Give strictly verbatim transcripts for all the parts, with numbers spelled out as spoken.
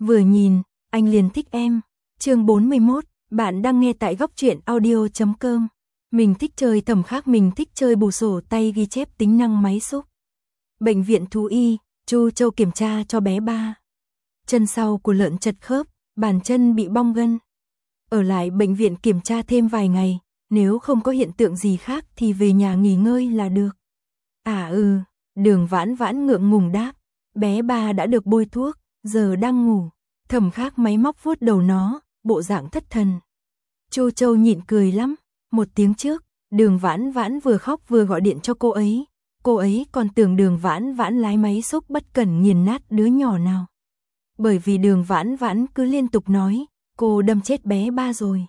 Vừa nhìn, anh liền thích em. Chương bốn mươi mốt, bạn đang nghe tại góc truyện audio chấm com. Mình thích chơi Thẩm Khắc, mình thích chơi bù sổ tay ghi chép tính năng máy xúc. Bệnh viện thú y, Chu Châu kiểm tra cho bé ba. Chân sau của lợn chật khớp, bàn chân bị bong gân. Ở lại bệnh viện kiểm tra thêm vài ngày, nếu không có hiện tượng gì khác thì về nhà nghỉ ngơi là được. À ừ, Đường Vãn Vãn ngượng ngùng đáp, bé ba đã được bôi thuốc, giờ đang ngủ. Thẩm Khắc máy móc vuốt đầu nó, bộ dạng thất thần. Chu Châu nhịn cười lắm, một tiếng trước, Đường Vãn Vãn vừa khóc vừa gọi điện cho cô ấy. Cô ấy còn tưởng Đường Vãn Vãn lái máy xúc bất cẩn nghiền nát đứa nhỏ nào. Bởi vì Đường Vãn Vãn cứ liên tục nói, cô đâm chết bé ba rồi.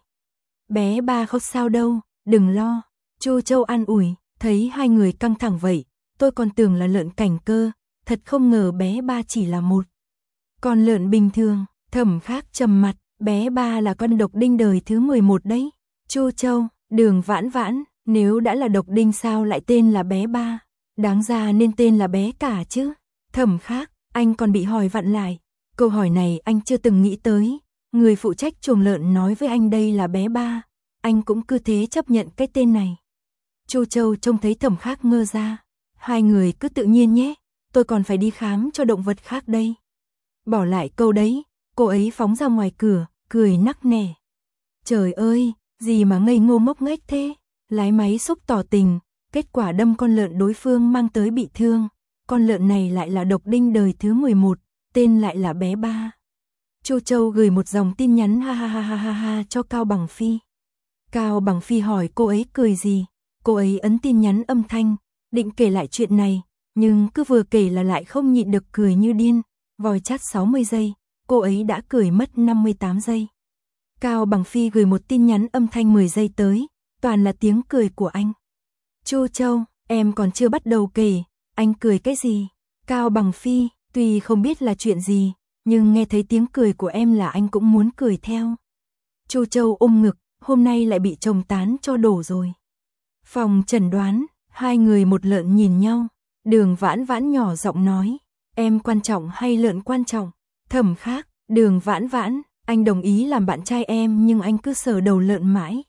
Bé ba không sao đâu, đừng lo. Chu Châu an ủi, thấy hai người căng thẳng vậy, tôi còn tưởng là lợn cảnh cơ, thật không ngờ bé ba chỉ là một con lợn bình thường. Thẩm Khắc trầm mặt, bé ba là con độc đinh đời thứ mười một đấy. Chu Châu, Đường Vãn Vãn, nếu đã là độc đinh sao lại tên là bé ba? Đáng ra nên tên là bé cả chứ. Thẩm Khắc, anh còn bị hỏi vặn lại. Câu hỏi này anh chưa từng nghĩ tới. Người phụ trách chuồng lợn nói với anh đây là bé ba. Anh cũng cứ thế chấp nhận cái tên này. Chu Châu trông thấy Thẩm Khắc ngơ ra. Hai người cứ tự nhiên nhé, tôi còn phải đi khám cho động vật khác đây. Bỏ lại câu đấy, cô ấy phóng ra ngoài cửa, cười nắc nẻ. Trời ơi, gì mà ngây ngô ngốc nghếch thế. Lái máy xúc tỏ tình, kết quả đâm con lợn đối phương mang tới bị thương. Con lợn này lại là độc đinh đời thứ mười một, tên lại là bé ba. Chu Châu gửi một dòng tin nhắn ha ha ha ha ha ha cho Cao Bằng Phi. Cao Bằng Phi hỏi cô ấy cười gì, cô ấy ấn tin nhắn âm thanh, định kể lại chuyện này, nhưng cứ vừa kể là lại không nhịn được cười như điên. Vòi chat sáu mươi giây, cô ấy đã cười mất năm mươi tám giây. Cao Bằng Phi gửi một tin nhắn âm thanh mười giây tới, toàn là tiếng cười của anh. Chu Châu, em còn chưa bắt đầu kể, anh cười cái gì? Cao Bằng Phi, tuy không biết là chuyện gì, nhưng nghe thấy tiếng cười của em là anh cũng muốn cười theo. Chu Châu ôm ngực, hôm nay lại bị chồng tán cho đổ rồi. Phòng chẩn đoán, hai người một lợn nhìn nhau. Đường Vãn Vãn nhỏ giọng nói, em quan trọng hay lợn quan trọng? Thẩm Khắc, Đường Vãn Vãn, anh đồng ý làm bạn trai em nhưng anh cứ sờ đầu lợn mãi.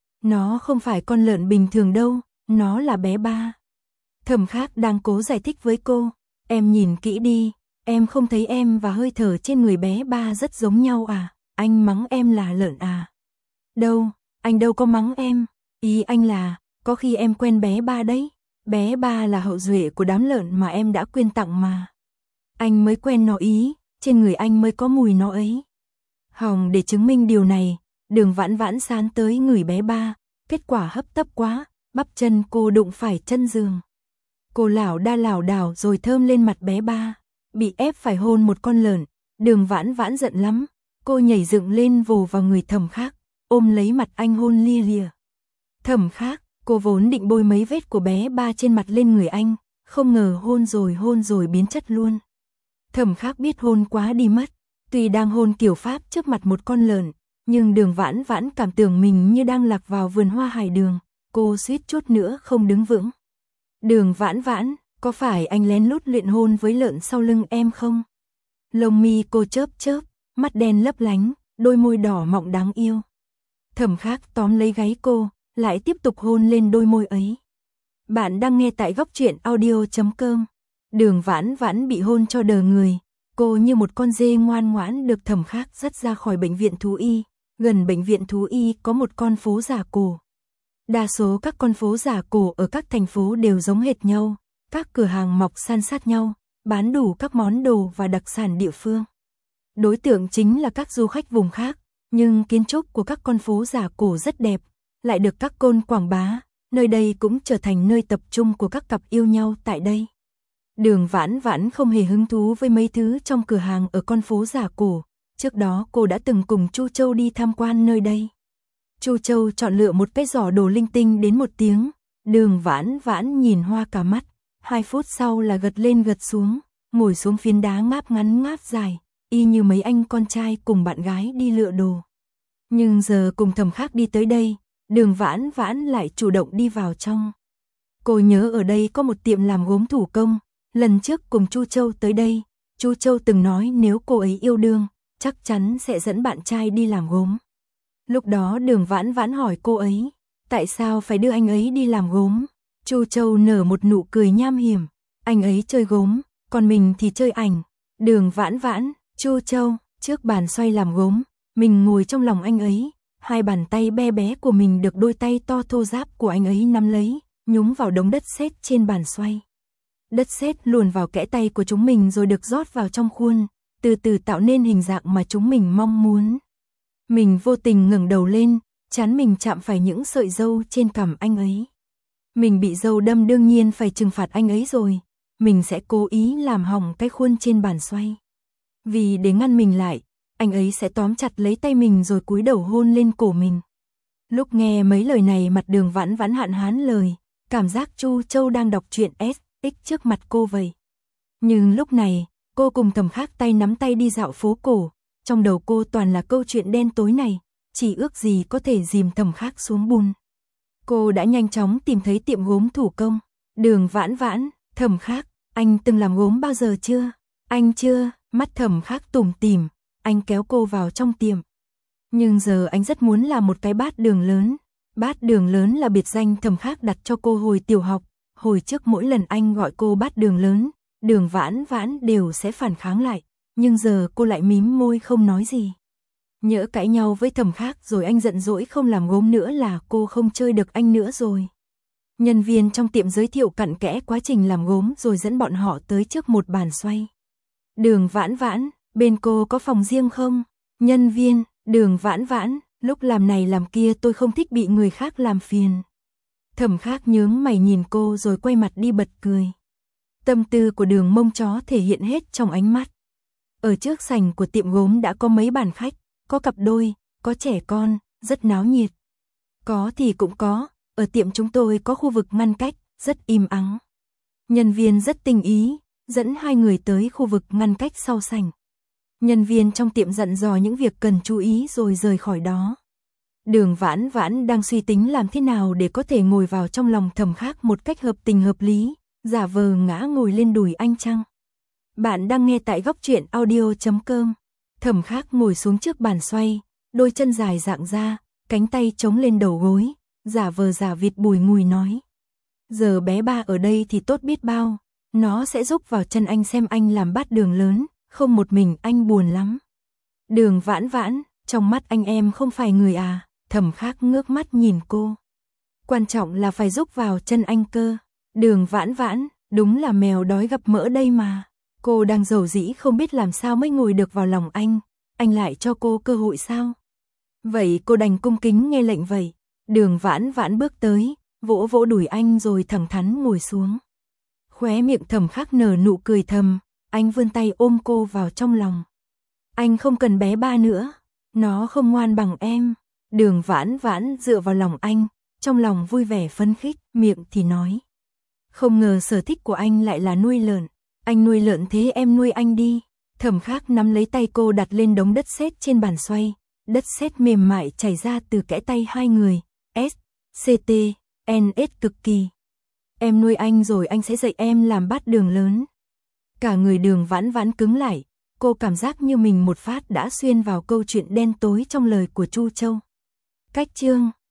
Nó không phải con lợn bình thường đâu, nó là bé ba. Thẩm Khắc đang cố giải thích với cô, em nhìn kỹ đi, em không thấy em và hơi thở trên người bé ba rất giống nhau à? Anh mắng em là lợn à? Đâu, anh đâu có mắng em, ý anh là, có khi em quen bé ba đấy. Bé ba là hậu duệ của đám lợn mà em đã quyên tặng mà. Anh mới quen nó ý, trên người anh mới có mùi nó ấy. Hòng để chứng minh điều này, Đường Vãn Vãn sán tới người bé ba, kết quả hấp tấp quá, bắp chân cô đụng phải chân giường. Cô lảo đa lảo đảo rồi thơm lên mặt bé ba, bị ép phải hôn một con lợn. Đường Vãn Vãn giận lắm, cô nhảy dựng lên vồ vào người Thẩm Khắc, ôm lấy mặt anh hôn lia lịa. Thẩm Khắc, cô vốn định bôi mấy vết của bé ba trên mặt lên người anh, không ngờ hôn rồi hôn rồi biến chất luôn. Thẩm Khắc biết hôn quá đi mất, tuy đang hôn kiểu Pháp trước mặt một con lợn, nhưng Đường Vãn Vãn cảm tưởng mình như đang lạc vào vườn hoa hải đường, cô suýt chút nữa không đứng vững. Đường Vãn Vãn, có phải anh lén lút luyện hôn với lợn sau lưng em không? Lông mi cô chớp chớp, mắt đen lấp lánh, đôi môi đỏ mọng đáng yêu. Thẩm Khắc tóm lấy gáy cô, lại tiếp tục hôn lên đôi môi ấy. Bạn đang nghe tại góc truyện audio chấm com. Đường Vãn Vãn bị hôn cho đờ người, cô như một con dê ngoan ngoãn được Thẩm Khắc dắt ra khỏi bệnh viện thú y. Gần bệnh viện thú y có một con phố giả cổ. Đa số các con phố giả cổ ở các thành phố đều giống hệt nhau, các cửa hàng mọc san sát nhau, bán đủ các món đồ và đặc sản địa phương. Đối tượng chính là các du khách vùng khác, nhưng kiến trúc của các con phố giả cổ rất đẹp, lại được các côn quảng bá, nơi đây cũng trở thành nơi tập trung của các cặp yêu nhau tại đây. Đường Vãn Vãn không hề hứng thú với mấy thứ trong cửa hàng ở con phố giả cổ, trước đó cô đã từng cùng Chu Châu đi tham quan nơi đây. Chu Châu chọn lựa một cái giỏ đồ linh tinh đến một tiếng, Đường Vãn Vãn nhìn hoa cả mắt, hai phút sau là gật lên gật xuống, ngồi xuống phiến đá ngáp ngắn ngáp dài, y như mấy anh con trai cùng bạn gái đi lựa đồ. Nhưng giờ cùng Thẩm Khắc đi tới đây, Đường Vãn Vãn lại chủ động đi vào trong. Cô nhớ ở đây có một tiệm làm gốm thủ công, lần trước cùng Chu Châu tới đây, Chu Châu từng nói nếu cô ấy yêu đương, chắc chắn sẽ dẫn bạn trai đi làm gốm. Lúc đó Đường Vãn Vãn hỏi cô ấy, tại sao phải đưa anh ấy đi làm gốm? Chu Châu nở một nụ cười nham hiểm, anh ấy chơi gốm, còn mình thì chơi ảnh. Đường Vãn Vãn, Chu Châu, trước bàn xoay làm gốm, mình ngồi trong lòng anh ấy, hai bàn tay be bé của mình được đôi tay to thô ráp của anh ấy nắm lấy, nhúng vào đống đất sét trên bàn xoay. Đất sét luồn vào kẽ tay của chúng mình rồi được rót vào trong khuôn, từ từ tạo nên hình dạng mà chúng mình mong muốn. Mình vô tình ngẩng đầu lên, trán mình chạm phải những sợi râu trên cằm anh ấy. Mình bị râu đâm đương nhiên phải trừng phạt anh ấy rồi, mình sẽ cố ý làm hỏng cái khuôn trên bàn xoay. Vì để ngăn mình lại, anh ấy sẽ tóm chặt lấy tay mình rồi cúi đầu hôn lên cổ mình. Lúc nghe mấy lời này mặt Đường Vãn Vãn hạn hán lời, cảm giác Chu Châu đang đọc truyện ét ích trước mặt cô vậy. Nhưng lúc này, cô cùng Thẩm Khắc tay nắm tay đi dạo phố cổ, trong đầu cô toàn là câu chuyện đen tối này, chỉ ước gì có thể dìm Thẩm Khắc xuống bùn. Cô đã nhanh chóng tìm thấy tiệm gốm thủ công. Đường Vãn Vãn, Thẩm Khắc, anh từng làm gốm bao giờ chưa? Anh chưa, mắt Thẩm Khắc tủm tỉm, anh kéo cô vào trong tiệm. Nhưng giờ anh rất muốn làm một cái bát đường lớn. Bát đường lớn là biệt danh Thẩm Khắc đặt cho cô hồi tiểu học. Hồi trước mỗi lần anh gọi cô bát đường lớn, Đường Vãn Vãn đều sẽ phản kháng lại, nhưng giờ cô lại mím môi không nói gì. Nhỡ cãi nhau với Thẩm Khắc rồi anh giận dỗi không làm gốm nữa là cô không chơi được anh nữa rồi. Nhân viên trong tiệm giới thiệu cặn kẽ quá trình làm gốm rồi dẫn bọn họ tới trước một bàn xoay. Đường Vãn Vãn, bên cô có phòng riêng không? Nhân viên, Đường Vãn Vãn, lúc làm này làm kia tôi không thích bị người khác làm phiền. Thẩm Khắc nhướng mày nhìn cô rồi quay mặt đi bật cười. Tâm tư của Đường Mông Chó thể hiện hết trong ánh mắt. Ở trước sảnh của tiệm gốm đã có mấy bàn khách, có cặp đôi, có trẻ con, rất náo nhiệt. Có thì cũng có, ở tiệm chúng tôi có khu vực ngăn cách, rất im ắng. Nhân viên rất tinh ý, dẫn hai người tới khu vực ngăn cách sau sảnh. Nhân viên trong tiệm dặn dò những việc cần chú ý rồi rời khỏi đó. Đường Vãn Vãn đang suy tính làm thế nào để có thể ngồi vào trong lòng Thẩm Khắc một cách hợp tình hợp lý, giả vờ ngã ngồi lên đùi anh chăng. Bạn đang nghe tại góc truyện audio chấm com. Thẩm Khắc ngồi xuống trước bàn xoay, đôi chân dài dạng ra, cánh tay chống lên đầu gối, giả vờ giả vịt bùi ngùi nói. Giờ bé ba ở đây thì tốt biết bao, nó sẽ giúp vào chân anh xem anh làm bát đường lớn, không một mình anh buồn lắm. Đường Vãn Vãn, trong mắt anh em không phải người à? Thẩm Khắc ngước mắt nhìn cô. Quan trọng là phải giúp vào chân anh cơ. Đường Vãn Vãn, đúng là mèo đói gặp mỡ đây mà. Cô đang rầu rĩ không biết làm sao mới ngồi được vào lòng anh, anh lại cho cô cơ hội sao? Vậy cô đành cung kính nghe lệnh vậy. Đường Vãn Vãn bước tới, vỗ vỗ đùi anh rồi thẳng thắn ngồi xuống. Khóe miệng Thẩm Khắc nở nụ cười thầm, anh vươn tay ôm cô vào trong lòng. Anh không cần bé ba nữa, nó không ngoan bằng em. Đường Vãn Vãn dựa vào lòng anh, trong lòng vui vẻ phấn khích, miệng thì nói. Không ngờ sở thích của anh lại là nuôi lợn. Anh nuôi lợn thế em nuôi anh đi. Thẩm Khắc nắm lấy tay cô đặt lên đống đất sét trên bàn xoay. Đất sét mềm mại chảy ra từ kẽ tay hai người. S, C T, N S cực kỳ. Em nuôi anh rồi anh sẽ dạy em làm bát đường lớn. Cả người Đường Vãn Vãn cứng lại. Cô cảm giác như mình một phát đã xuyên vào câu chuyện đen tối trong lời của Chu Châu. Cách chương